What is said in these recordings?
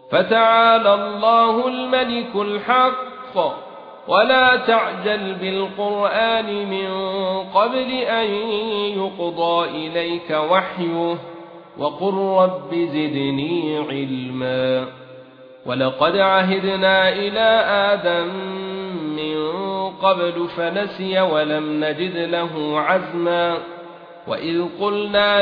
فتعالى الله الملك الحق ولا تعجل بالقرآن من قبل أن يقضى إليك وحيه وقل رب زدني علما ولقد عهدنا إلى آدم من قبل فنسي ولم نجد له عزما وإذ قلنا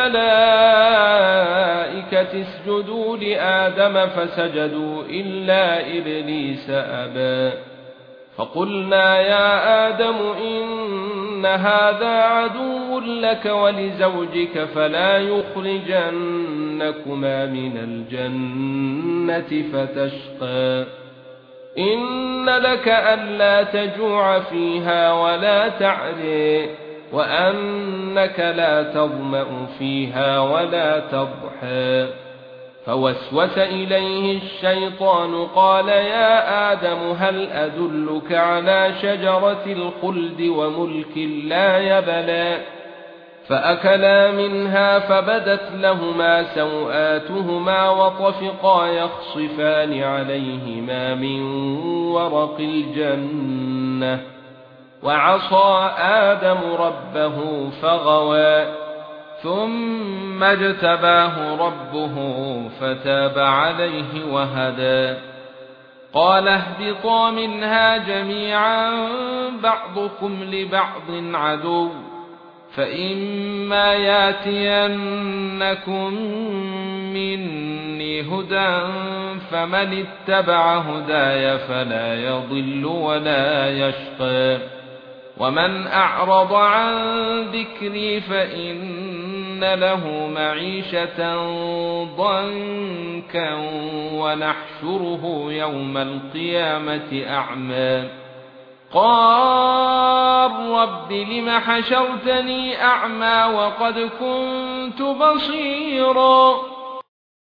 للملائكة اسجدوا لآدم فسجدوا إلا إبليس أبى فقلنا يا آدم إن هذا عدو لك ولزوجك فلا يخرجنكما من الجنة فتشقى إن لك ألا تجوع فيها ولا تعري وأنك لا تظمأ فيها ولا تضحى فوسوس إليه الشيطان قال يا آدم هل أدلك على شجرة الخلد وملك لا يبلى فأكلا منها فبدت لهما سوآتهما وطفقا يخصفان عليهما من ورق الجنة وعصى آدم ربه فغوى ثم اجتباه ربه فتاب عليه وهدى قال اهبطا منها جميعا بعضكم لبعض عدو فإما ياتينكم مني هدى فمن اتبع هداي فلا يضل ولا يشقى ومن أعرض عن ذكري فإن له معيشة ضنكا ونحشره يوم القيامة أعمى قال رب لم حشرتني أعمى وقد كنت بصيرا